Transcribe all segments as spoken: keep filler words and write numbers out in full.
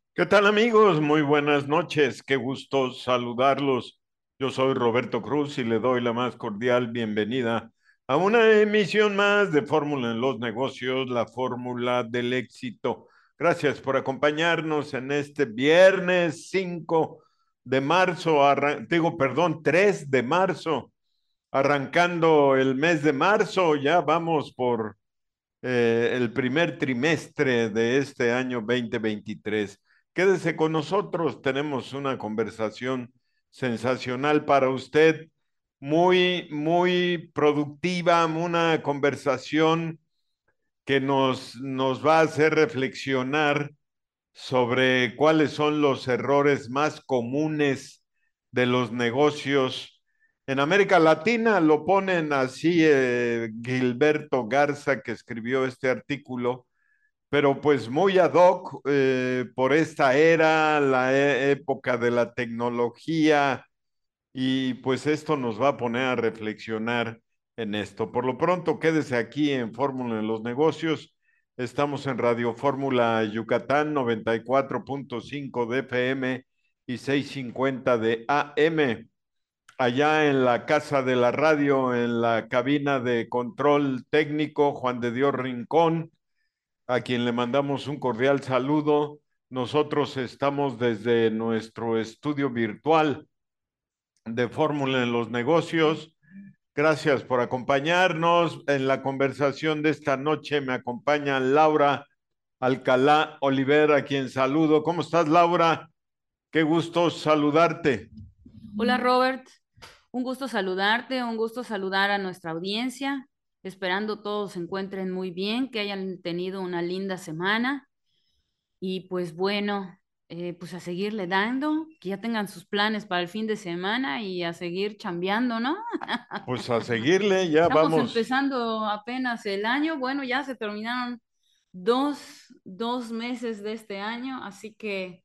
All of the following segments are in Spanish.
¿Qué tal amigos? Muy buenas noches, qué gusto saludarlos. Yo soy Roberto Cruz y le doy la más cordial bienvenida a una emisión más de Fórmula en los Negocios, la fórmula del éxito. Gracias por acompañarnos en este viernes cinco de marzo, arran- digo, perdón, tres de marzo, arrancando el mes de marzo, ya vamos por eh, el primer trimestre de este año dos mil veintitrés. Quédese con nosotros, tenemos una conversación sensacional para usted, muy, muy productiva, una conversación que nos, nos va a hacer reflexionar sobre cuáles son los errores más comunes de los negocios. En América Latina lo ponen así eh, Gilberto Garza, que escribió este artículo, pero pues muy ad hoc eh, por esta era, la e- época de la tecnología, y pues esto nos va a poner a reflexionar en esto. Por lo pronto, quédese aquí en Fórmula de los Negocios. Estamos en Radio Fórmula Yucatán noventa y cuatro punto cinco de F M y seiscientos cincuenta de A M. Allá en la casa de la radio, en la cabina de control técnico, Juan de Dios Rincón, a quien le mandamos un cordial saludo. Nosotros estamos desde nuestro estudio virtual de Fórmula en los Negocios. Gracias por acompañarnos. En la conversación de esta noche me acompaña Laura Alcalá Oliver, a quien saludo. ¿Cómo estás, Laura? Qué gusto saludarte. Hola Robert, un gusto saludarte, un gusto saludar a nuestra audiencia, esperando todos se encuentren muy bien, que hayan tenido una linda semana y pues bueno, eh, pues a seguirle dando, que ya tengan sus planes para el fin de semana y a seguir chambeando, ¿no? Pues a seguirle, ya Estamos vamos. empezando apenas el año, bueno, ya se terminaron dos, dos meses de este año, así que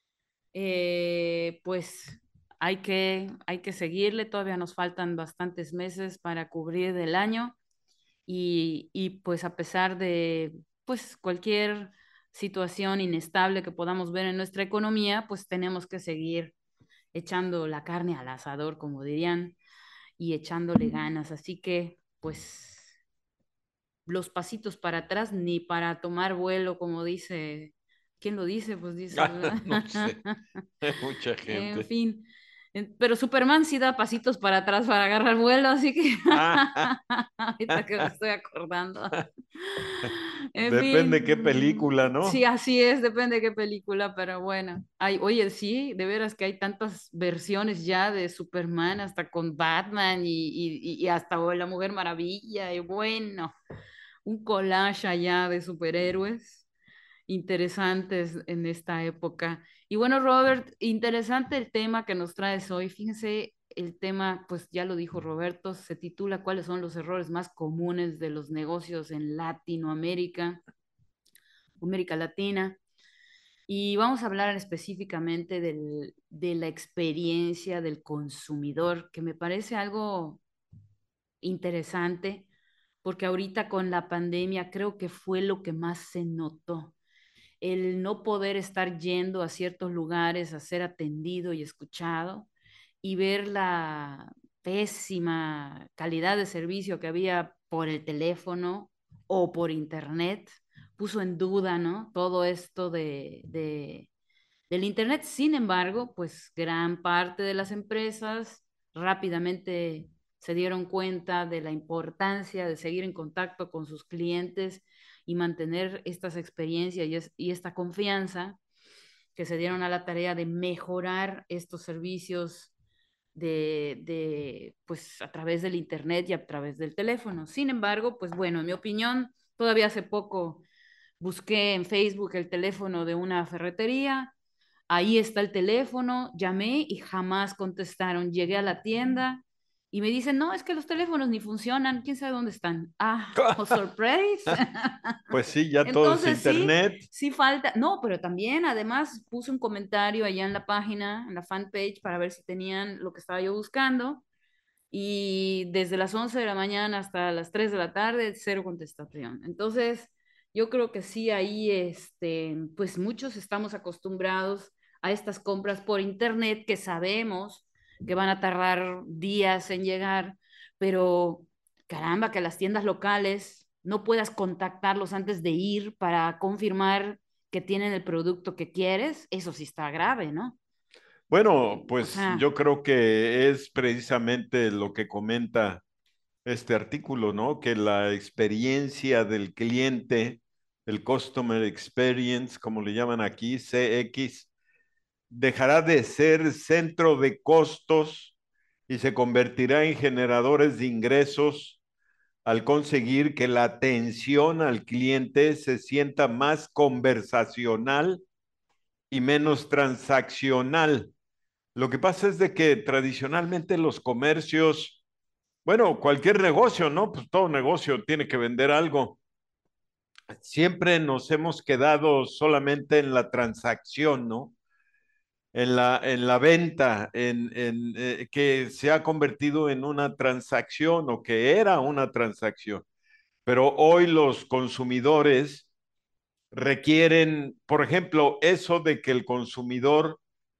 eh, pues hay que, hay que seguirle, todavía nos faltan bastantes meses para cubrir el año y, y pues a pesar de pues cualquier situación inestable que podamos ver en nuestra economía, pues tenemos que seguir echando la carne al asador, como dirían, y echándole ganas. Así que pues los pasitos para atrás ni para tomar vuelo, como dice, ¿quién lo dice? Pues dice, No sé, mucha en gente. fin. En- Pero Superman sí da pasitos para atrás para agarrar vuelo, así que ahorita que me estoy acordando. En Depende qué fin, película, sí, ¿no? así es, depende de qué película, pero bueno. Ay, oye, sí, de veras que hay tantas versiones ya de Superman, hasta con Batman y, y, y hasta la Mujer Maravilla, y bueno, un collage allá de superhéroes interesantes en esta época. Y bueno, Robert, interesante el tema que nos traes hoy. Fíjense, el tema, pues ya lo dijo Roberto, se titula ¿Cuáles son los errores más comunes de los negocios en Latinoamérica, América Latina? Y vamos a hablar específicamente del, de la experiencia del consumidor, que me parece algo interesante, porque ahorita con la pandemia creo que fue lo que más se notó, el no poder estar yendo a ciertos lugares a ser atendido y escuchado y ver la pésima calidad de servicio que había por el teléfono o por internet, puso en duda, ¿no? Todo esto de, de del internet. Sin embargo, pues gran parte de las empresas rápidamente se dieron cuenta de la importancia de seguir en contacto con sus clientes y mantener estas experiencias y, es, y esta confianza, que se dieron a la tarea de mejorar estos servicios de, de, pues a través del internet y a través del teléfono. Sin embargo, pues bueno, en mi opinión, todavía hace poco busqué en Facebook el teléfono de una ferretería. Ahí está el teléfono, llamé y jamás contestaron. Llegué a la tienda y me dicen, no, es que los teléfonos ni funcionan, quién sabe dónde están. Ah, oh, surprise. Pues sí, ya todo es Entonces sí, internet. sí falta. No, pero también además puse un comentario allá en la página, en la fanpage, para ver si tenían lo que estaba yo buscando. Y desde las once de la mañana hasta las tres de la tarde, cero contestación. Entonces, Yo creo que sí, ahí, este, pues muchos estamos acostumbrados a estas compras por internet que sabemos que van a tardar días en llegar, pero caramba, que las tiendas locales no puedas contactarlos antes de ir para confirmar que tienen el producto que quieres, eso sí está grave, ¿no? Bueno, O pues sea, yo creo que es precisamente lo que comenta este artículo, ¿no? Que la experiencia del cliente, el Customer Experience, como le llaman aquí, C X, dejará de ser centro de costos y se convertirá en generadores de ingresos al conseguir que la atención al cliente se sienta más conversacional y menos transaccional. Lo que pasa es de que tradicionalmente los comercios, bueno, cualquier negocio, ¿no? Pues todo negocio tiene que vender algo. Siempre nos hemos quedado solamente en la transacción, ¿no? En la, en la venta, en, en eh, que se ha convertido en una transacción o que era una transacción. Pero hoy los consumidores requieren, por ejemplo, eso de que el consumidor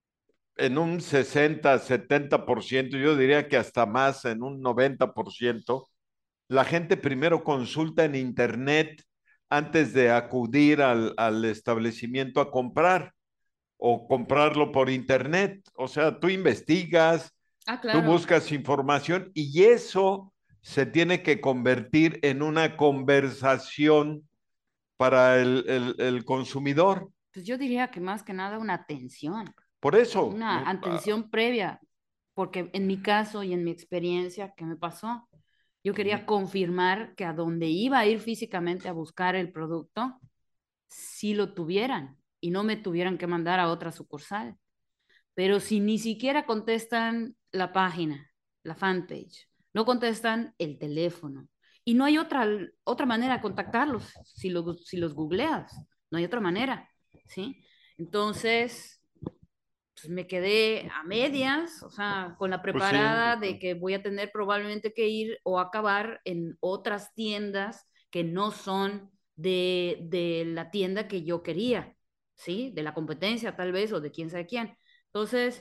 en un sesenta, setenta por ciento, yo diría que hasta más, en un noventa por ciento, la gente primero consulta en internet antes de acudir al, al establecimiento a comprar o comprarlo por internet. O sea, tú investigas, ah, tú claro. buscas información y eso se tiene que convertir en una conversación para el, el, el consumidor. Pues yo diría que más que nada una atención, Por eso, una atención previa, porque en mi caso y en mi experiencia, ¿qué me pasó? Yo quería confirmar que a donde iba a ir físicamente a buscar el producto, sí lo tuvieran y no me tuvieran que mandar a otra sucursal. Pero si ni siquiera contestan la página, la fanpage, no contestan el teléfono y no hay otra, otra manera de contactarlos si, lo, si los googleas, no hay otra manera, ¿sí? Entonces, pues me quedé a medias, o sea, con la pues sí, preparada de que voy a tener probablemente que ir o acabar en otras tiendas que no son de, de la tienda que yo quería, ¿sí? De la competencia tal vez o de quién sabe quién. Entonces,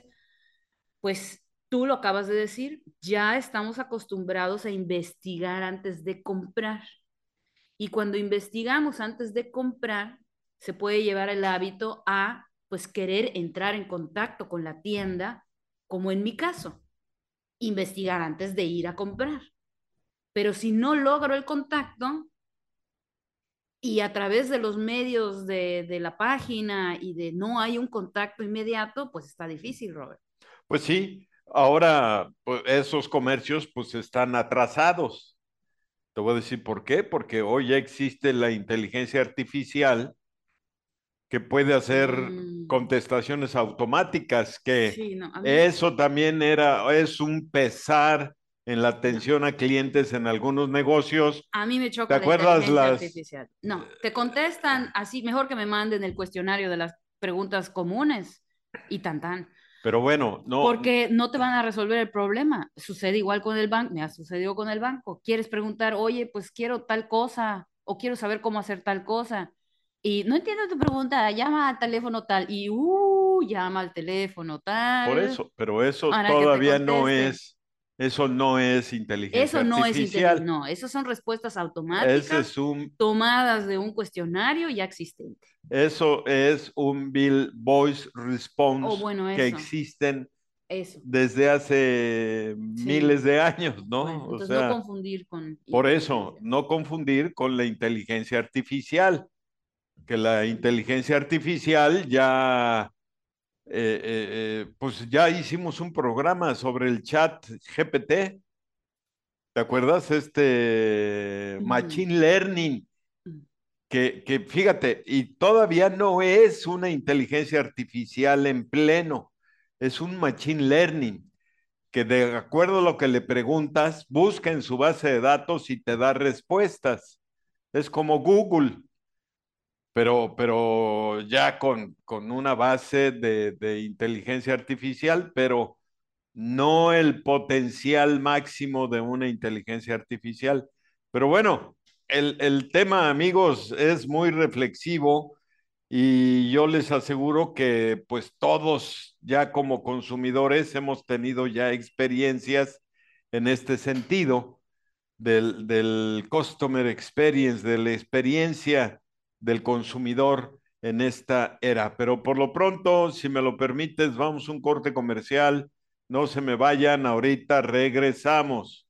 pues tú lo acabas de decir, ya estamos acostumbrados a investigar antes de comprar. Y cuando investigamos antes de comprar, se puede llevar el hábito a, pues, querer entrar en contacto con la tienda, como en mi caso, investigar antes de ir a comprar. Pero si no logro el contacto y a través de los medios de, de la página y de no hay un contacto inmediato, pues está difícil, Robert. pues sí. Ahora, pues, esos comercios pues están atrasados. Te voy a decir por qué, porque hoy ya existe la inteligencia artificial que puede hacer Mm, contestaciones automáticas, que sí, no, a mí, eso también era, es un pesar en la no. atención a clientes en algunos negocios. A mí me ¿Te choca la acuerdas inteligencia las? artificial. No, te contestan así, mejor que me manden el cuestionario de las preguntas comunes y tan tan, Pero bueno, no, porque no te van a resolver el problema. Sucede igual con el banco, me ha sucedido con el banco. Quieres preguntar, oye, pues quiero tal cosa o quiero saber cómo hacer tal cosa. Y no entiendo tu pregunta, llama al teléfono tal y uh, llama al teléfono por tal eso, pero eso para que te todavía no conteste. es, eso no es inteligencia Eso no es inteligencia, artificial. no, eso son respuestas Ese automáticas es un, tomadas de un cuestionario ya existente. eso es un Bill Voice O Response bueno, que eso, existen eso, desde hace sí. miles de años, Bueno, ¿no? O entonces no sea, confundir con por eso, inteligencia. no confundir con la inteligencia artificial, que la inteligencia artificial ya, eh, eh, eh, pues ya hicimos un programa sobre el chat G P T, ¿te acuerdas? Este Ujú. Machine Learning, que, que fíjate, y todavía no es una inteligencia artificial en pleno, es un Machine Learning que de acuerdo a lo que le preguntas, busca en su base de datos y te da respuestas. Es como Google, pero, pero ya con, con una base de, de inteligencia artificial, pero no el potencial máximo de una inteligencia artificial. Pero bueno, el, el tema, amigos, es muy reflexivo y yo les aseguro que pues todos ya como consumidores hemos tenido ya experiencias en este sentido del, del customer experience, de la experiencia del consumidor en esta era. Pero por lo pronto, si me lo permites, vamos a un corte comercial. No se me vayan, ahorita regresamos.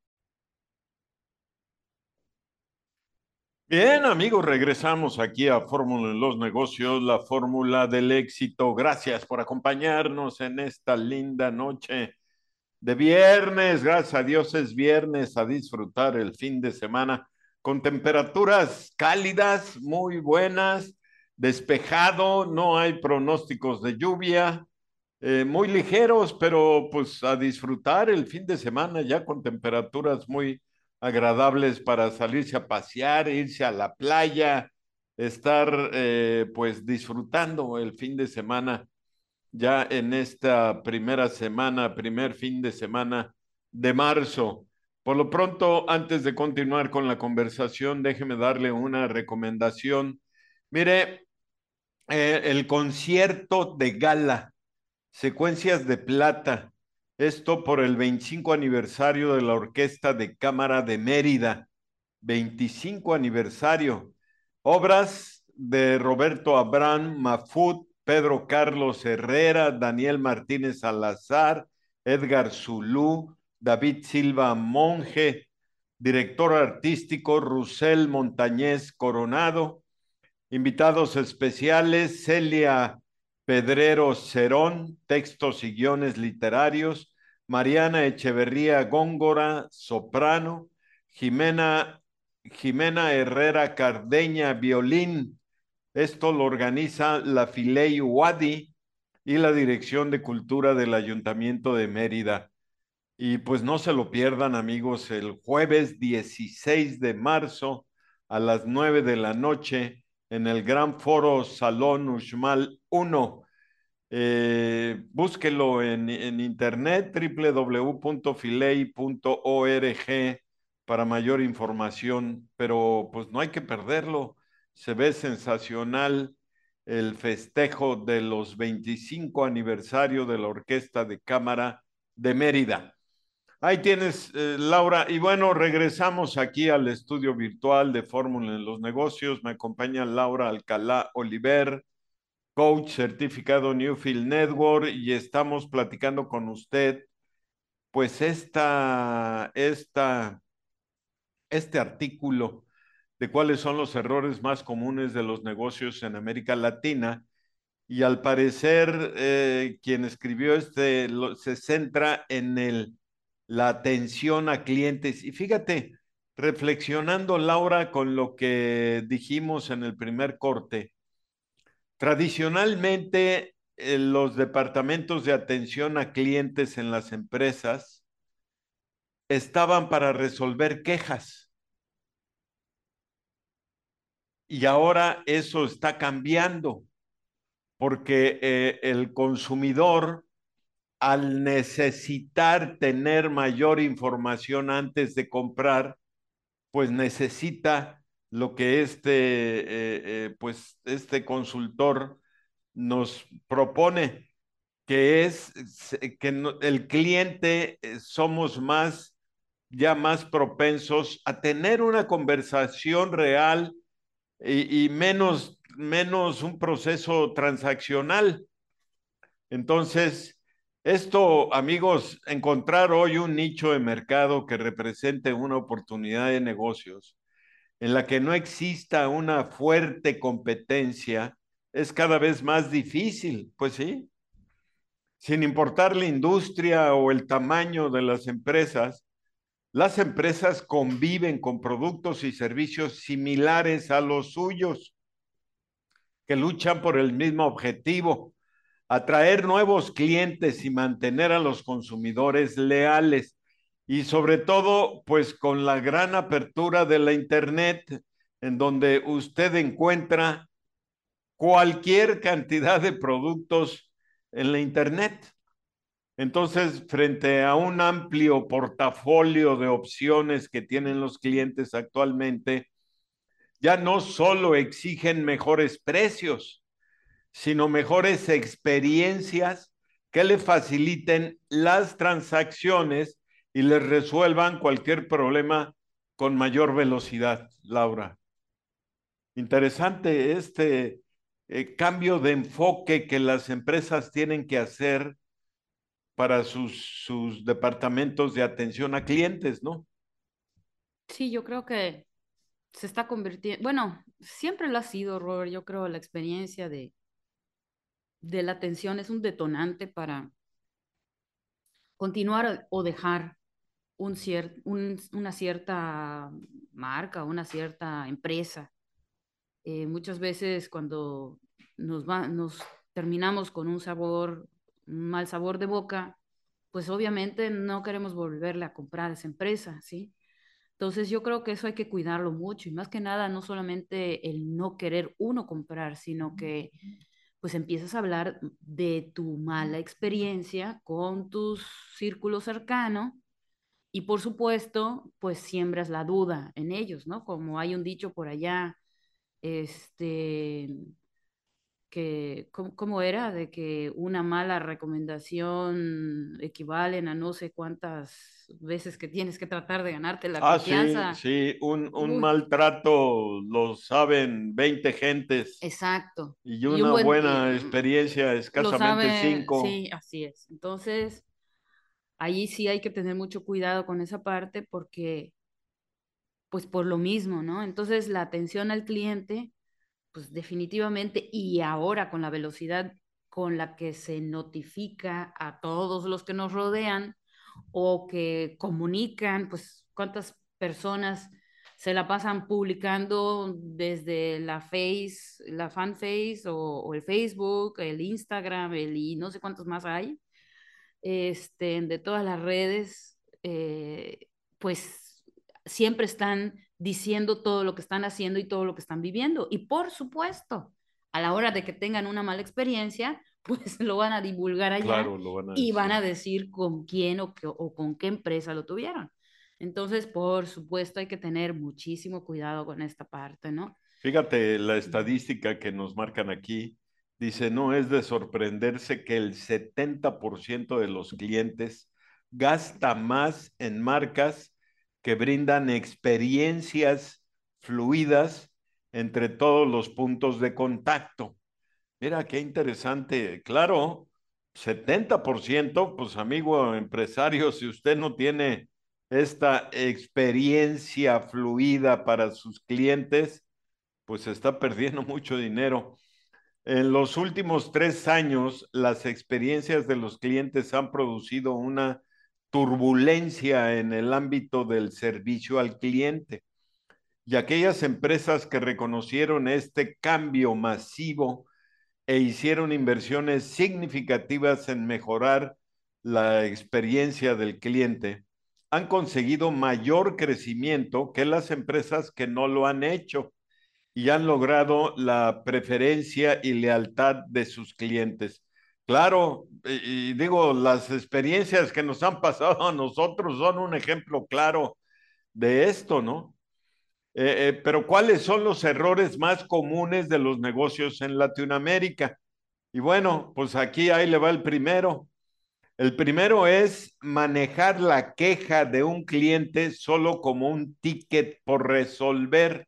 Bien, amigos, regresamos aquí a Fórmula en los Negocios, la fórmula del éxito. Gracias por acompañarnos en esta linda noche de viernes. Gracias a Dios es viernes, a disfrutar el fin de semana con temperaturas cálidas, muy buenas, despejado, no hay pronósticos de lluvia, eh, muy ligeros, pero pues a disfrutar el fin de semana ya con temperaturas muy agradables para salirse a pasear, irse a la playa, estar eh, pues disfrutando el fin de semana ya en esta primera semana, primer fin de semana de marzo. Por lo pronto, antes de continuar con la conversación, déjeme darle una recomendación. Mire, eh, el concierto de gala Secuencias de Plata. Esto por el veinticinco aniversario de la Orquesta de Cámara de Mérida. veinticinco aniversario. Obras de Roberto Abrán Mafut, Pedro Carlos Herrera, Daniel Martínez Salazar, Edgar Zulú, David Silva Monge, director artístico Rusel Montañez Coronado, invitados especiales, Celia Pedrero Cerón, textos y guiones literarios, Mariana Echeverría Góngora, soprano, Jimena, Jimena Herrera Cardeña, violín. Esto lo organiza la Filey Wadi y la Dirección de Cultura del Ayuntamiento de Mérida. Y pues no se lo pierdan, amigos, el jueves dieciséis de marzo a las nueve de la noche en el Gran Foro Salón Uxmal uno. Eh, búsquelo en, en internet w w w punto filey punto org para mayor información, pero pues no hay que perderlo. Se ve sensacional el festejo de los veinticinco aniversario de la Orquesta de Cámara de Mérida. Ahí tienes, eh, Laura. Y bueno, regresamos aquí al estudio virtual de Fórmula en los Negocios. Me acompaña Laura Alcalá Oliver, coach certificado Newfield Network, y estamos platicando con usted, pues esta, esta, este artículo de cuáles son los errores más comunes de los negocios en América Latina. Y al parecer, eh, quien escribió este lo, se centra en el, la atención a clientes. Y fíjate, reflexionando, Laura, con lo que dijimos en el primer corte, tradicionalmente eh, los departamentos de atención a clientes en las empresas estaban para resolver quejas. Y ahora eso está cambiando porque eh, el consumidor, al necesitar tener mayor información antes de comprar, pues necesita lo que este, eh, eh, pues este consultor nos propone, que es que no, el cliente eh, somos más, ya más propensos a tener una conversación real y, y menos, menos un proceso transaccional. Entonces, esto, amigos, encontrar hoy un nicho de mercado que represente una oportunidad de negocios en la que no exista una fuerte competencia es cada vez más difícil, pues sí, sin importar la industria o el tamaño de las empresas. Las empresas conviven con productos y servicios similares a los suyos, que luchan por el mismo objetivo: atraer nuevos clientes y mantener a los consumidores leales. Y sobre todo, pues con la gran apertura de la Internet, en donde usted encuentra cualquier cantidad de productos en la Internet. Entonces, frente a un amplio portafolio de opciones que tienen los clientes actualmente, ya no solo exigen mejores precios, sino mejores experiencias que le faciliten las transacciones y les resuelvan cualquier problema con mayor velocidad, Laura. Interesante este eh, cambio de enfoque que las empresas tienen que hacer para sus, sus departamentos de atención a clientes, ¿no? Sí, yo creo que se está convirtiendo, bueno, siempre lo ha sido, Robert, yo creo la experiencia de, de la atención es un detonante para continuar o dejar un cier- un- una cierta marca, una cierta empresa. Eh, muchas veces cuando nos, va, nos terminamos con un sabor, un mal sabor de boca, pues obviamente no queremos volverle a comprar esa empresa, ¿sí? Entonces yo creo que eso hay que cuidarlo mucho y más que nada no solamente el no querer uno comprar, sino que pues empiezas a hablar de tu mala experiencia con tu círculo cercano y por supuesto pues siembras la duda en ellos, ¿no? Como hay un dicho por allá, este, que, ¿cómo, cómo era? De que una mala recomendación equivalen a no sé cuántas veces que tienes que tratar de ganarte la Ah, sí, confianza. sí, un, un Uy, maltrato lo saben veinte gentes exacto. y Y un una buen, y, buena mm, experiencia lo escasamente sabe, cinco. sí, así es. Entonces, ahí sí hay que tener mucho cuidado con esa parte porque, pues por lo mismo, ¿no? Entonces, la atención al cliente pues definitivamente, y ahora con la velocidad con la que se notifica a todos los que nos rodean o que comunican, pues cuántas personas se la pasan publicando desde la Face, la fanface o, o el Facebook, el Instagram, el y no sé cuántos más hay, este, de todas las redes, eh, pues siempre están diciendo todo lo que están haciendo y todo lo que están viviendo. Y por supuesto, a la hora de que tengan una mala experiencia, pues lo van a divulgar allá Claro, lo van a y van decir. a decir con quién o, qué, o con qué empresa lo tuvieron. Entonces, por supuesto, hay que tener muchísimo cuidado con esta parte, ¿no? Fíjate, la estadística que nos marcan aquí dice, no es de sorprenderse que el setenta por ciento de los clientes gasta más en marcas que brindan experiencias fluidas entre todos los puntos de contacto. Mira, qué interesante. Claro, setenta por ciento, pues amigo empresario, si usted no tiene esta experiencia fluida para sus clientes, pues se está perdiendo mucho dinero. En los últimos tres años, las experiencias de los clientes han producido una turbulencia en el ámbito del servicio al cliente. Y aquellas empresas que reconocieron este cambio masivo e hicieron inversiones significativas en mejorar la experiencia del cliente, han conseguido mayor crecimiento que las empresas que no lo han hecho y han logrado la preferencia y lealtad de sus clientes. Claro, y, y digo, las experiencias que nos han pasado a nosotros son un ejemplo claro de esto, ¿no? Eh, eh, pero ¿cuáles son los errores más comunes de los negocios en Latinoamérica? Y bueno, pues aquí ahí le va el primero. El primero es manejar la queja de un cliente solo como un ticket por resolver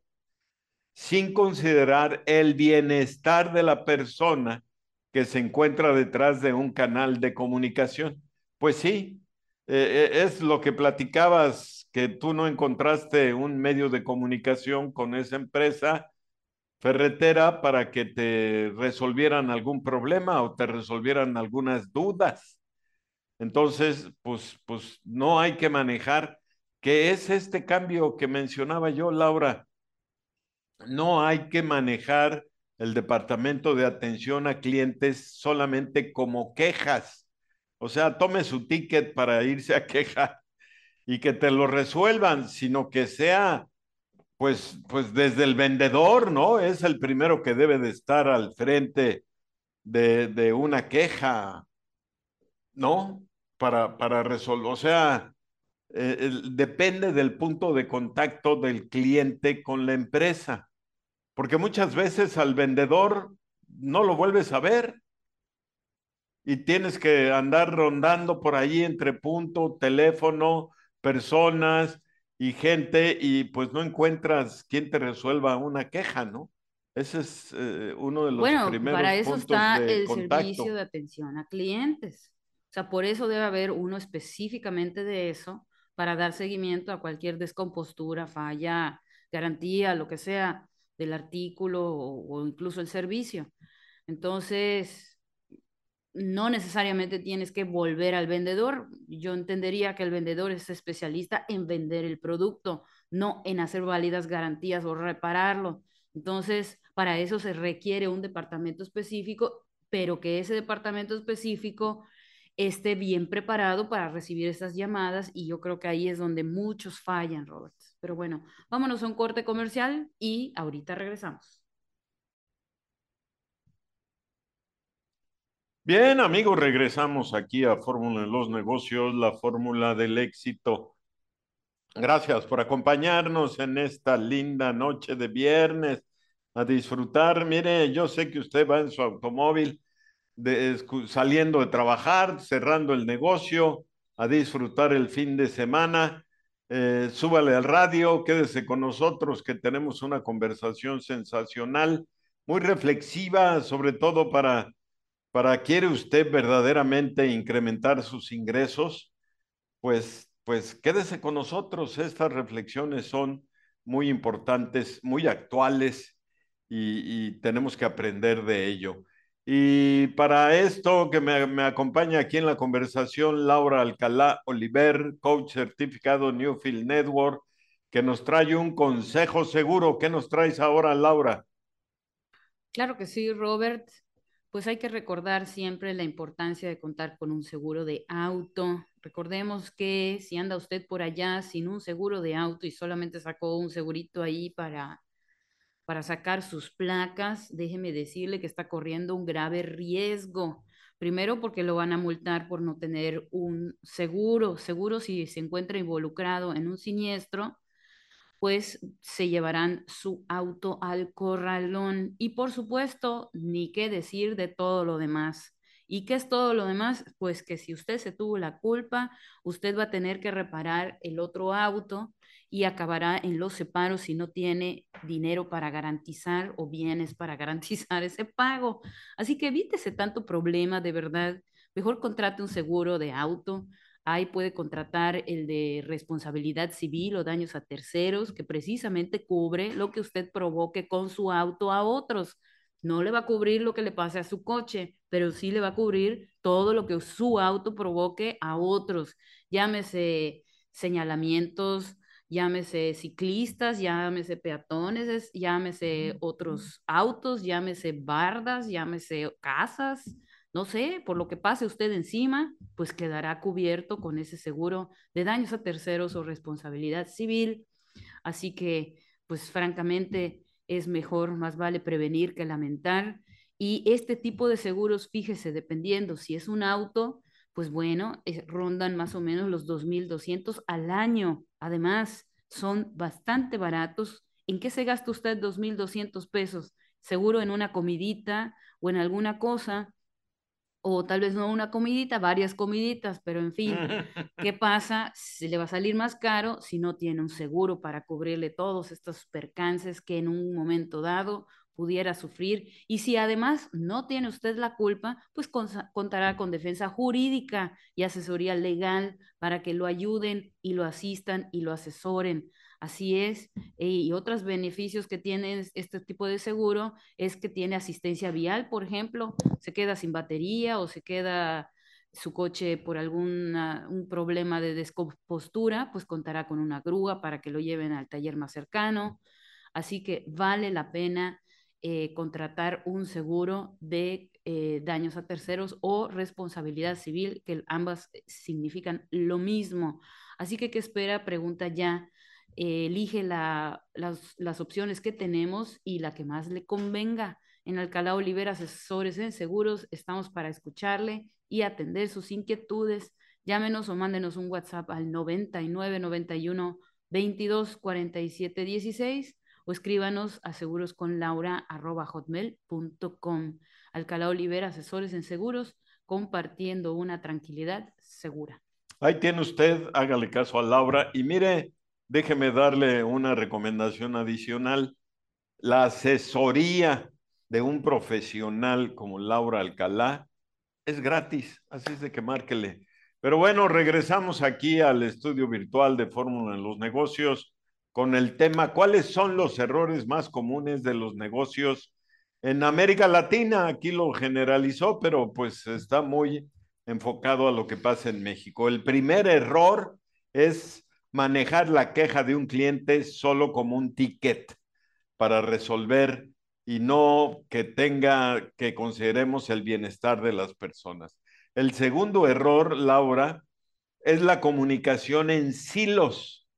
sin considerar el bienestar de la persona que se encuentra detrás de un canal de comunicación. Pues sí, eh, eh, es lo que platicabas, que tú no encontraste un medio de comunicación con esa empresa ferretera para que te resolvieran algún problema o te resolvieran algunas dudas. Entonces, pues, pues no hay que manejar, que es este cambio que mencionaba yo, Laura. No hay que manejar el departamento de atención a clientes solamente como quejas. O sea, tome su ticket para irse a quejar y que te lo resuelvan, sino que sea, pues, pues desde el vendedor, ¿no? Es el primero que debe de estar al frente de, de una queja, ¿no? Para, para resolver, o sea, eh, el- depende del punto de contacto del cliente con la empresa. porque muchas veces al vendedor no lo vuelves a ver y tienes que andar rondando por ahí entre punto, teléfono, personas y gente y pues no encuentras quien te resuelva una queja, ¿no? Ese es eh, uno de los Bueno, para primeros eso puntos está de el servicio contacto. de atención a clientes. O sea, por eso debe haber uno específicamente de eso para dar seguimiento a cualquier descompostura, falla, garantía, lo que sea del artículo o, o incluso el servicio. Entonces, no necesariamente tienes que volver al vendedor. Yo entendería que el vendedor es especialista en vender el producto, no en hacer válidas garantías o repararlo. Entonces, para eso se requiere un departamento específico, pero que ese departamento específico esté bien preparado para recibir estas llamadas y yo creo que ahí es donde muchos fallan, Robert. Pero bueno, vámonos a un corte comercial y ahorita regresamos. Bien, amigos, regresamos aquí a Fórmula de los Negocios, la fórmula del éxito. Gracias por acompañarnos en esta linda noche de viernes a disfrutar. Mire, yo sé que usted va en su automóvil de, saliendo de trabajar, cerrando el negocio, a disfrutar el fin de semana. Eh, súbale al radio, quédese con nosotros que tenemos una conversación sensacional, muy reflexiva, sobre todo para, para quiere usted verdaderamente incrementar sus ingresos pues, pues quédese con nosotros. Estas reflexiones son muy importantes, muy actuales y, y tenemos que aprender de ello. Y para esto que me, me acompaña aquí en la conversación, Laura Alcalá Oliver, coach certificado Newfield Network, que nos trae un consejo seguro. ¿Qué nos traes ahora, Laura? Claro que sí, Robert. Pues hay que recordar siempre la importancia de contar con un seguro de auto. Recordemos que si anda usted por allá sin un seguro de auto y solamente sacó un segurito ahí para, para sacar sus placas, déjeme decirle que está corriendo un grave riesgo. Primero porque lo van a multar por no tener un seguro. Seguro si se encuentra involucrado en un siniestro pues se llevarán su auto al corralón. Y por supuesto, ni qué decir de todo lo demás. ¿Y qué es todo lo demás? Pues que si usted se tuvo la culpa, usted va a tener que reparar el otro auto y acabará en los separos si no tiene dinero para garantizar o bienes para garantizar ese pago. Así que evítese tanto problema, de verdad. Mejor contrate un seguro de auto. Ahí puede contratar el de responsabilidad civil o daños a terceros, que precisamente cubre lo que usted provoque con su auto a otros. No le va a cubrir lo que le pase a su coche, pero sí le va a cubrir todo lo que su auto provoque a otros. Llámese señalamientos, llámese ciclistas, llámese peatones, llámese otros autos, llámese bardas, llámese casas, no sé, por lo que pase usted encima, pues quedará cubierto con ese seguro de daños a terceros o responsabilidad civil. Así que, pues francamente, es mejor, más vale prevenir que lamentar. Y este tipo de seguros, fíjese, dependiendo si es un auto, pues bueno, eh, rondan más o menos los dos mil doscientos al año. Además, son bastante baratos. ¿En qué se gasta usted dos mil doscientos pesos? Seguro en una comidita o en alguna cosa, o tal vez no una comidita, varias comiditas, pero en fin, ¿qué pasa? Se le va a salir más caro si no tiene un seguro para cubrirle todos estos percances que en un momento dado pudiera sufrir. Y si además no tiene usted la culpa, pues con- contará con defensa jurídica y asesoría legal para que lo ayuden y lo asistan y lo asesoren. Así es. Eh, y otros beneficios que tiene este tipo de seguro es que tiene asistencia vial, por ejemplo, se queda sin batería o se queda su coche por algún un problema de descompostura, pues contará con una grúa para que lo lleven al taller más cercano. Así que vale la pena eh, contratar un seguro de eh, daños a terceros o responsabilidad civil, que ambas significan lo mismo. Así que, ¿qué espera? Pregunta ya. Eh, elige la, las, las opciones que tenemos y la que más le convenga. En Alcalá Olivera, asesores en seguros, estamos para escucharle y atender sus inquietudes. Llámenos o mándenos un WhatsApp al noventa y nueve noventa y uno veintidós cuarenta y siete dieciséis o escríbanos a segurosconlaura@hotmail.com. Alcalá Olivera, asesores en seguros, compartiendo una tranquilidad segura. Ahí tiene usted, hágale caso a Laura y mire, déjeme darle una recomendación adicional. La asesoría de un profesional como Laura Alcalá es gratis, así es de que márquele. Pero bueno, regresamos aquí al estudio virtual de Fórmula en los Negocios con el tema, ¿cuáles son los errores más comunes de los negocios en América Latina? Aquí lo generalizó, pero pues está muy enfocado a lo que pasa en México. El primer error es manejar la queja de un cliente solo como un ticket para resolver y no que tenga que consideremos el bienestar de las personas. El segundo error, Laura, es la comunicación en silos.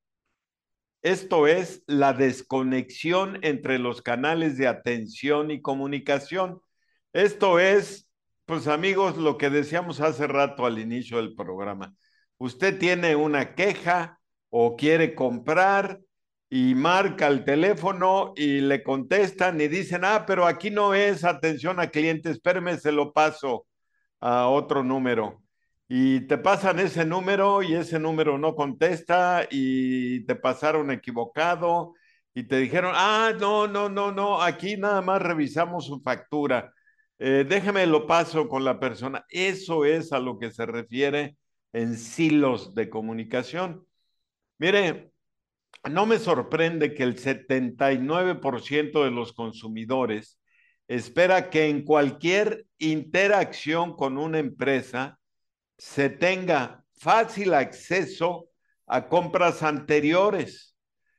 Esto es la desconexión entre los canales de atención y comunicación. Esto es, pues amigos, lo que decíamos hace rato al inicio del programa. Usted tiene una queja o quiere comprar y marca el teléfono y le contestan y dicen, ah, pero aquí no es atención a clientes, espéreme, se lo paso a otro número y te pasan ese número y ese número no contesta y te pasaron equivocado y te dijeron, ah, no, no, no, no, aquí nada más revisamos su factura. Eh, déjeme lo paso con la persona. Eso es a lo que se refiere en silos de comunicación. Mire, no me sorprende que el setenta y nueve por ciento de los consumidores espera que en cualquier interacción con una empresa se tenga fácil acceso a compras anteriores,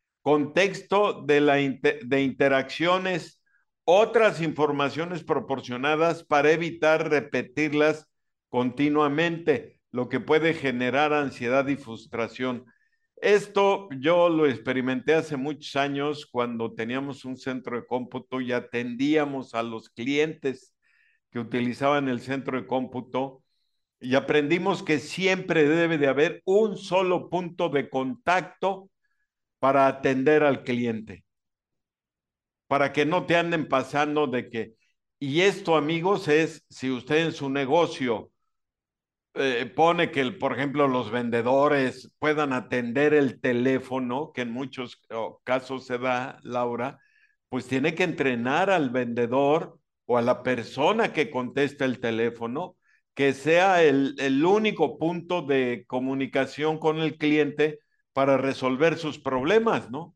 contexto de, la inter de interacciones, otras informaciones proporcionadas para evitar repetirlas continuamente, lo que puede generar ansiedad y frustración. Esto yo lo experimenté hace muchos años cuando teníamos un centro de cómputo y atendíamos a los clientes que utilizaban el centro de cómputo y aprendimos que siempre debe de haber un solo punto de contacto para atender al cliente, para que no te anden pasando de que, y esto amigos es, si usted en su negocio eh, pone que, el, por ejemplo, los vendedores puedan atender el teléfono, que en muchos oh, casos se da, Laura, pues tiene que entrenar al vendedor o a la persona que contesta el teléfono, que sea el, el único punto de comunicación con el cliente para resolver sus problemas, ¿no?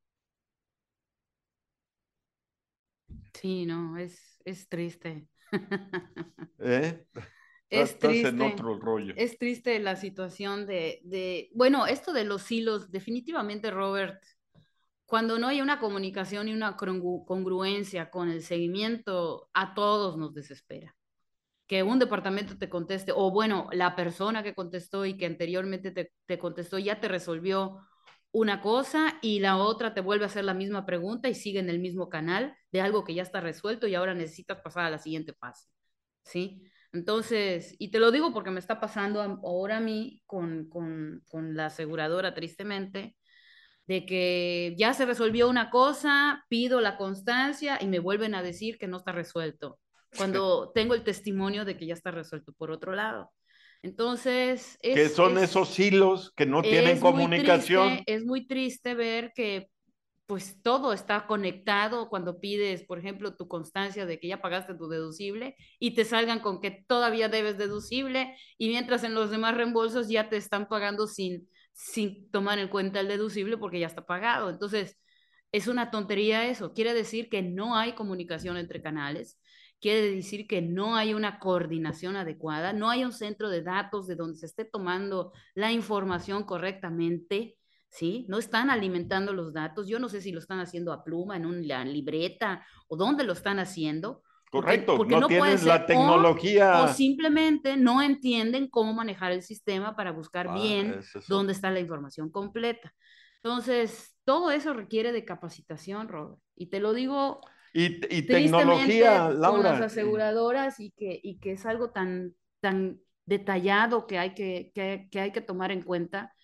Sí, no, es, es triste. ¿Eh? Es Estás en triste, otro rollo. es triste la situación de, de, bueno, esto de los hilos, definitivamente, Robert, cuando no hay una comunicación y una congru- congruencia con el seguimiento, a todos nos desespera. Que un departamento te conteste, o bueno, la persona que contestó y que anteriormente te, te contestó ya te resolvió una cosa y la otra te vuelve a hacer la misma pregunta y sigue en el mismo canal de algo que ya está resuelto y ahora necesitas pasar a la siguiente fase, ¿sí? Entonces, y te lo digo porque me está pasando ahora a mí con, con, con la aseguradora, tristemente, de que ya se resolvió una cosa, pido la constancia y me vuelven a decir que no está resuelto, cuando tengo el testimonio de que ya está resuelto por otro lado. Entonces, Que es, son es, esos hilos que no tienen es muy triste, comunicación. es muy triste ver que pues todo está conectado cuando pides, por ejemplo, tu constancia de que ya pagaste tu deducible y te salgan con que todavía debes deducible y mientras en los demás reembolsos ya te están pagando sin, sin tomar en cuenta el deducible porque ya está pagado. Entonces, es una tontería eso. Quiere decir que no hay comunicación entre canales, quiere decir que no hay una coordinación adecuada, no hay un centro de datos de donde se esté tomando la información correctamente. ¿Sí? No están alimentando los datos. Yo no sé si lo están haciendo a pluma, en una libreta o dónde lo están haciendo, porque, Correcto, porque no no puede tienen la ser o, o tecnología. simplemente no entienden cómo manejar el sistema para buscar Ah, bien ese es dónde otro. está la información completa. Entonces, todo eso requiere de capacitación, Robert. Y te lo digo Y, y tecnología, tristemente con las Laura. y- aseguradoras y que, y que es algo tan, tan detallado que hay que, que, que hay que tomar en cuenta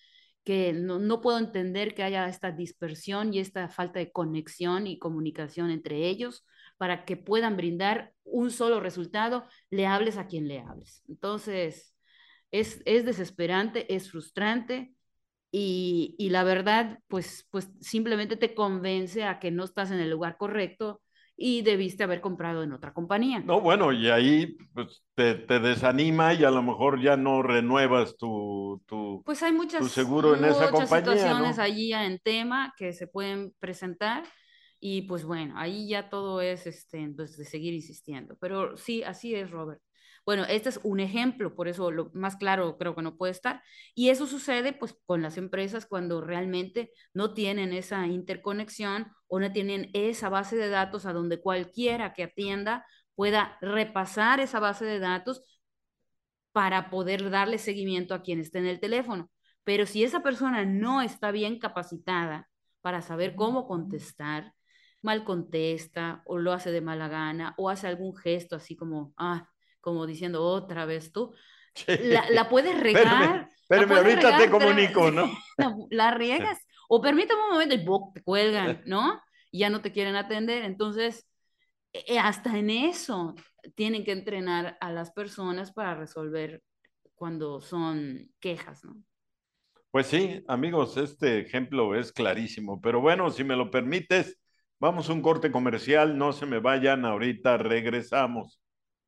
que no, no puedo entender que haya esta dispersión y esta falta de conexión y comunicación entre ellos para que puedan brindar un solo resultado, le hables a quien le hables. Entonces, es, es desesperante, es frustrante y, y la verdad, pues, pues simplemente te convence a que no estás en el lugar correcto y debiste haber comprado en otra compañía. No, bueno, y ahí pues, te, te desanima y a lo mejor ya no renuevas tu, tu, Pues hay tu muchas, seguro en esa muchas compañía, situaciones ¿no? allí en tema que se pueden presentar y pues bueno, ahí ya todo es este, pues, de seguir insistiendo. Pero sí, así es, Robert. Bueno, este es un ejemplo, por eso lo más claro creo que no puede estar. Y eso sucede pues con las empresas cuando realmente no tienen esa interconexión o no tienen esa base de datos a donde cualquiera que atienda pueda repasar esa base de datos para poder darle seguimiento a quien esté en el teléfono. Pero si esa persona no está bien capacitada para saber cómo contestar, mal contesta o lo hace de mala gana o hace algún gesto así como, ah, como diciendo otra vez tú, Sí. la, la puedes Espérame, regar, la espérame, puedes ahorita te regar, comunico, ¿no? la, la riegas o permítame un momento y ¡boc! Te cuelgan, ¿no? Y ya no te quieren atender. Entonces, eh, hasta en eso tienen que entrenar a las personas para resolver cuando son quejas, ¿no? Pues sí, amigos, este ejemplo es clarísimo, pero bueno, si me lo permites, vamos a un corte comercial, no se me vayan, ahorita regresamos.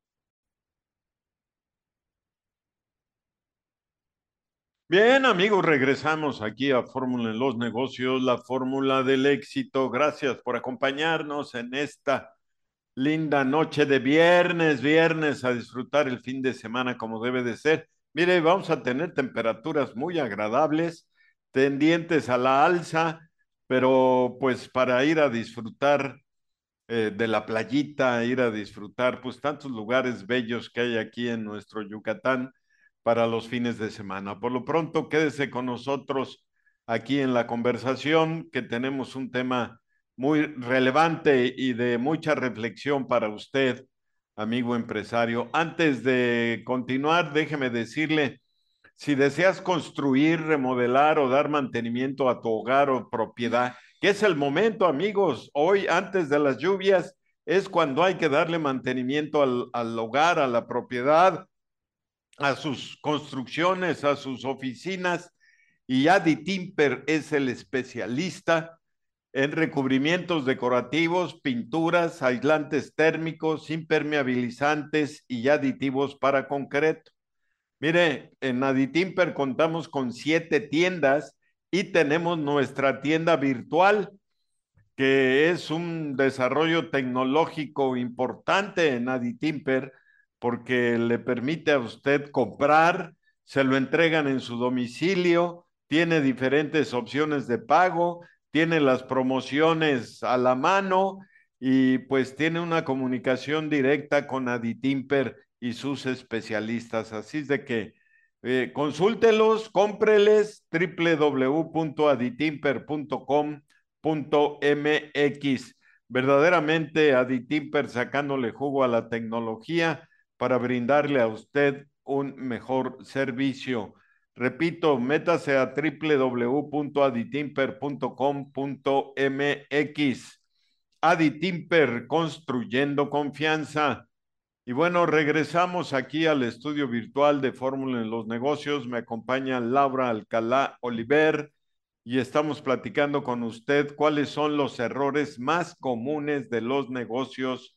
Bien, amigos, regresamos aquí a Fórmula en los Negocios, la fórmula del éxito. Gracias por acompañarnos en esta linda noche de viernes, viernes, a disfrutar el fin de semana como debe de ser. Mire, vamos a tener temperaturas muy agradables, tendientes a la alza, pero pues para ir a disfrutar eh, de la playita, ir a disfrutar, pues tantos lugares bellos que hay aquí en nuestro Yucatán para los fines de semana. Por lo pronto, quédese con nosotros aquí en la conversación, que tenemos un tema muy relevante y de mucha reflexión para usted, amigo empresario. Antes de continuar, déjeme decirle, si deseas construir, remodelar o dar mantenimiento a tu hogar o propiedad, que es el momento, amigos, hoy antes de las lluvias es cuando hay que darle mantenimiento al, al hogar, a la propiedad, a sus construcciones, a sus oficinas, y Adi Timper es el especialista en recubrimientos decorativos, pinturas, aislantes térmicos, impermeabilizantes y aditivos para concreto. Mire, en Aditimper contamos con siete tiendas y tenemos nuestra tienda virtual, que es un desarrollo tecnológico importante en Aditimper, porque le permite a usted comprar, se lo entregan en su domicilio, tiene diferentes opciones de pago, tiene las promociones a la mano y pues tiene una comunicación directa con Aditimper y sus especialistas. Así es de que eh, consúltelos, cómpreles w w w punto aditimper punto com punto m x. Verdaderamente Aditimper sacándole jugo a la tecnología para brindarle a usted un mejor servicio. Repito, métase a w w w punto aditimper punto com punto m x. Aditimper, construyendo confianza. Y bueno, regresamos aquí al estudio virtual de Fórmula en los Negocios. Me acompaña Laura Alcalá Oliver y estamos platicando con usted cuáles son los errores más comunes de los negocios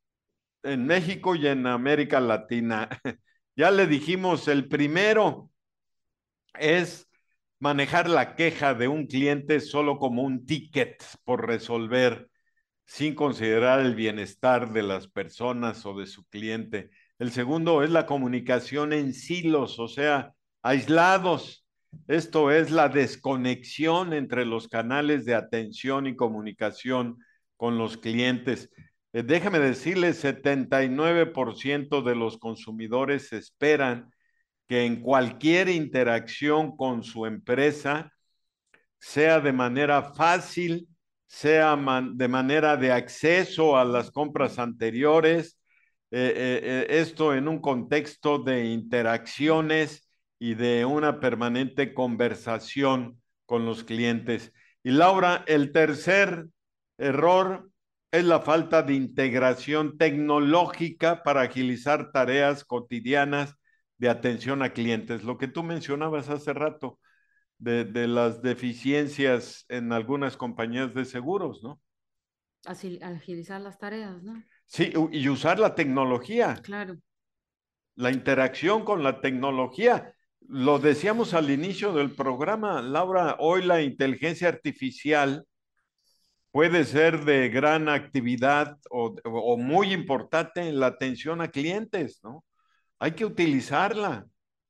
en México y en América Latina. Ya le dijimos, el primero es manejar la queja de un cliente solo como un ticket por resolver, sin considerar el bienestar de las personas o de su cliente. El segundo es la comunicación en silos, o sea, aislados. Esto es la desconexión entre los canales de atención y comunicación con los clientes. Eh, déjame decirles, setenta y nueve por ciento de los consumidores esperan que en cualquier interacción con su empresa sea de manera fácil, sea man, de manera de acceso a las compras anteriores, eh, eh, eh, esto en un contexto de interacciones y de una permanente conversación con los clientes. Y Laura, el tercer error es la falta de integración tecnológica para agilizar tareas cotidianas de atención a clientes. Lo que tú mencionabas hace rato de, de las deficiencias en algunas compañías de seguros, ¿no? Así, agilizar las tareas, ¿no? Sí, y usar la tecnología, Claro. la interacción con la tecnología. Lo decíamos al inicio del programa, Laura, hoy la inteligencia artificial puede ser de gran actividad o, o muy importante en la atención a clientes, ¿no? Hay que utilizarla.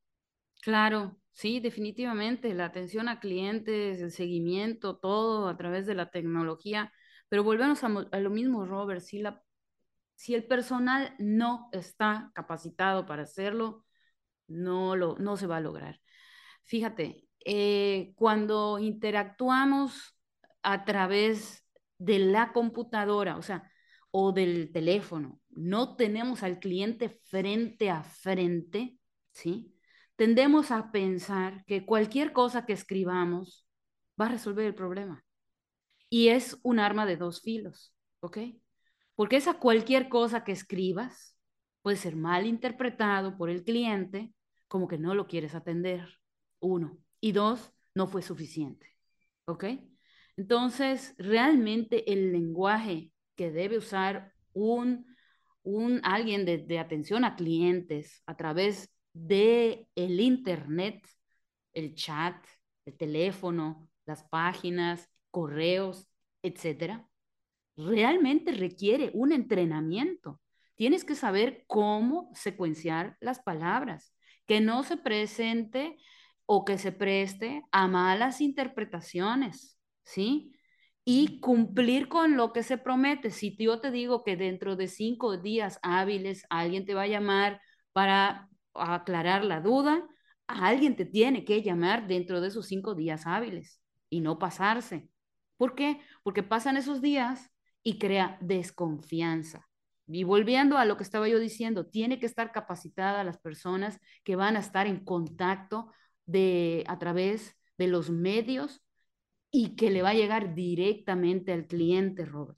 Claro, sí, definitivamente, la atención a clientes, el seguimiento, todo a través de la tecnología. Pero volvemos a, mo- a lo mismo, Robert, si la, si el personal no está capacitado para hacerlo, no lo, no se va a lograr. Fíjate, eh, cuando interactuamos a través de la computadora, o sea, o del teléfono, no tenemos al cliente frente a frente, ¿sí? Tendemos a pensar que cualquier cosa que escribamos va a resolver el problema. Y es un arma de dos filos, ¿ok? Porque esa cualquier cosa que escribas puede ser mal interpretado por el cliente como que no lo quieres atender, uno. Y dos, no fue suficiente, ¿ok? Entonces, realmente el lenguaje que debe usar un, un alguien de, de atención a clientes a través de el internet, el chat, el teléfono, las páginas, correos, etcétera, realmente requiere un entrenamiento. Tienes que saber cómo secuenciar las palabras, que no se presente o que se preste a malas interpretaciones, ¿sí? Y cumplir con lo que se promete. Si yo te digo que dentro de cinco días hábiles alguien te va a llamar para aclarar la duda, a alguien te tiene que llamar dentro de esos cinco días hábiles y no pasarse. ¿Por qué? Porque pasan esos días y crea desconfianza. Y volviendo a lo que estaba yo diciendo, tiene que estar capacitada las personas que van a estar en contacto de, a través de los medios y que le va a llegar directamente al cliente, Robert.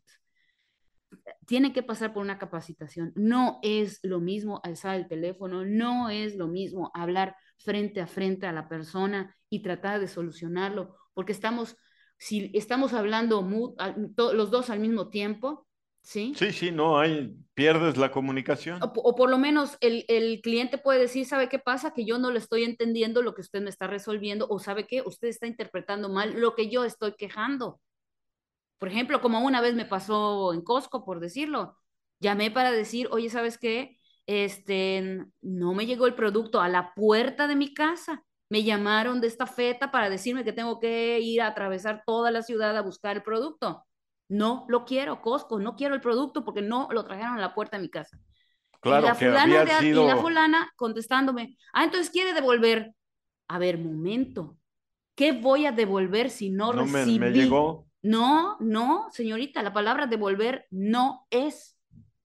Tiene que pasar por una capacitación. No es lo mismo alzar el teléfono, no es lo mismo hablar frente a frente a la persona y tratar de solucionarlo, porque estamos, si estamos hablando los dos al mismo tiempo, ¿sí? Sí, sí, no hay, pierdes la comunicación. O, o por lo menos el, el, cliente puede decir, ¿sabe qué pasa? Que yo no le estoy entendiendo lo que usted me está resolviendo, o ¿sabe qué? Usted está interpretando mal lo que yo estoy quejando. Por ejemplo, como una vez me pasó en Costco, por decirlo, llamé para decir, oye, ¿sabes qué? Este, no me llegó el producto a la puerta de mi casa. Me llamaron de esta feta para decirme que tengo que ir a atravesar toda la ciudad a buscar el producto. No lo quiero, Costco, no quiero el producto porque no lo trajeron a la puerta de mi casa. Y la Claro que fulana había de, y la sido, fulana contestándome, ah, entonces quiere devolver. A ver, momento, ¿qué voy a devolver si no no me, me recibí? llegó. No, no, señorita, la palabra devolver no es.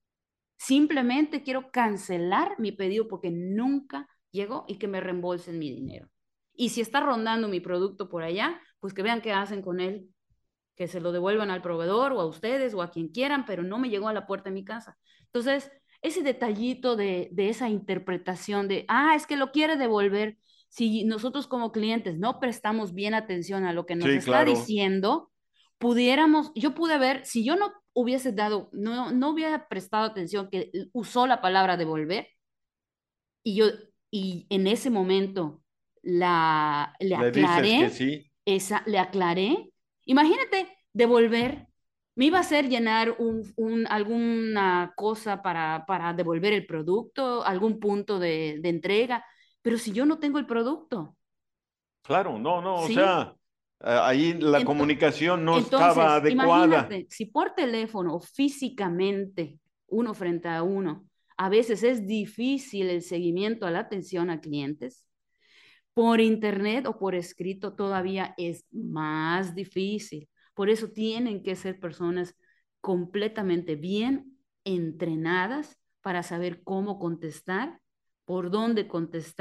Simplemente quiero cancelar mi pedido porque nunca llegó y que me reembolsen mi dinero. Y si está rondando mi producto por allá, pues que vean qué hacen con él, que se lo devuelvan al proveedor o a ustedes o a quien quieran, pero no me llegó a la puerta de mi casa. Entonces, ese detallito de, de esa interpretación de, ah, es que lo quiere devolver, si nosotros como clientes no prestamos bien atención a lo que nos Sí, está claro, diciendo, pudiéramos, yo pude ver, si yo no hubiese dado, no, no hubiera prestado atención que usó la palabra devolver y yo, y en ese momento la, le le dices que aclaré, sí. esa, le aclaré, imagínate devolver, me iba a hacer llenar un, un, alguna cosa para, para devolver el producto, algún punto de, de entrega, pero si yo no tengo el producto, Claro, no, no, o ¿sí? sea, eh, ahí la Ento- comunicación no estaba entonces, adecuada. imagínate, si por teléfono o físicamente, uno frente a uno, a veces es difícil el seguimiento a la atención a clientes, por internet o por escrito todavía es más difícil. Por eso tienen que ser personas completamente bien entrenadas para saber cómo contestar, por dónde contestar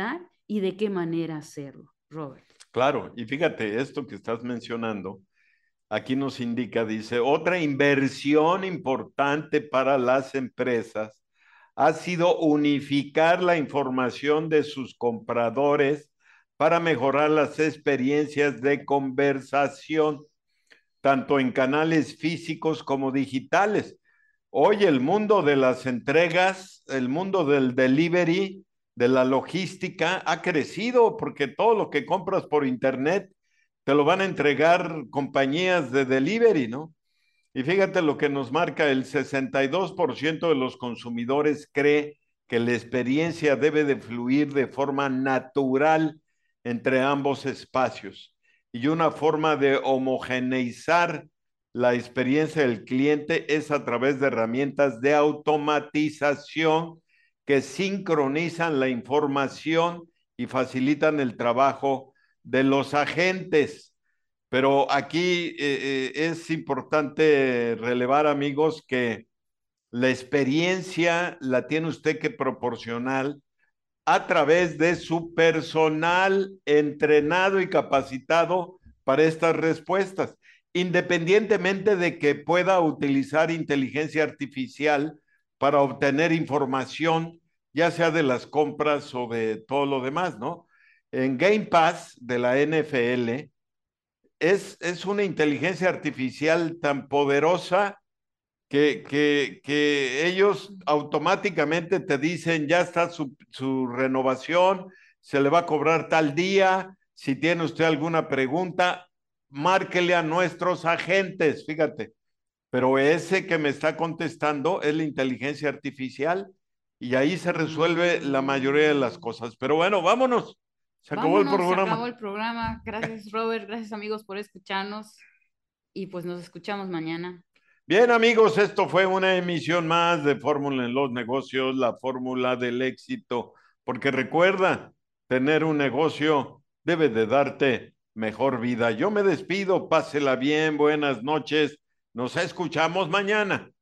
y de qué manera hacerlo, Robert. Claro, y fíjate, esto que estás mencionando, aquí nos indica, dice, otra inversión importante para las empresas ha sido unificar la información de sus compradores para mejorar las experiencias de conversación, tanto en canales físicos como digitales. Hoy el mundo de las entregas, el mundo del delivery, de la logística, ha crecido porque todo lo que compras por internet te lo van a entregar compañías de delivery, ¿no? Y fíjate lo que nos marca, el sesenta y dos por ciento de los consumidores cree que la experiencia debe de fluir de forma natural entre ambos espacios. Y una forma de homogeneizar la experiencia del cliente es a través de herramientas de automatización que sincronizan la información y facilitan el trabajo de los agentes. Pero aquí eh, eh, es importante relevar, amigos, que la experiencia la tiene usted que proporcionar a través de su personal entrenado y capacitado para estas respuestas, independientemente de que pueda utilizar inteligencia artificial para obtener información, ya sea de las compras o de todo lo demás, ¿no? En Game Pass de la N F L, es, es una inteligencia artificial tan poderosa que, que, que ellos automáticamente te dicen, ya está su, su renovación, se le va a cobrar tal día, si tiene usted alguna pregunta, márquele a nuestros agentes, fíjate, pero ese que me está contestando es la inteligencia artificial y ahí se resuelve la mayoría de las Mm. cosas. Pero bueno, vámonos, se acabó el Vámonos, se acabó programa. el programa. Gracias, Robert. Gracias, amigos, por escucharnos. Y pues nos escuchamos mañana. Bien, amigos, esto fue una emisión más de Fórmula en los Negocios, la fórmula del éxito, porque recuerda, tener un negocio debe de darte mejor vida. Yo me despido, pásela bien, buenas noches, nos escuchamos mañana.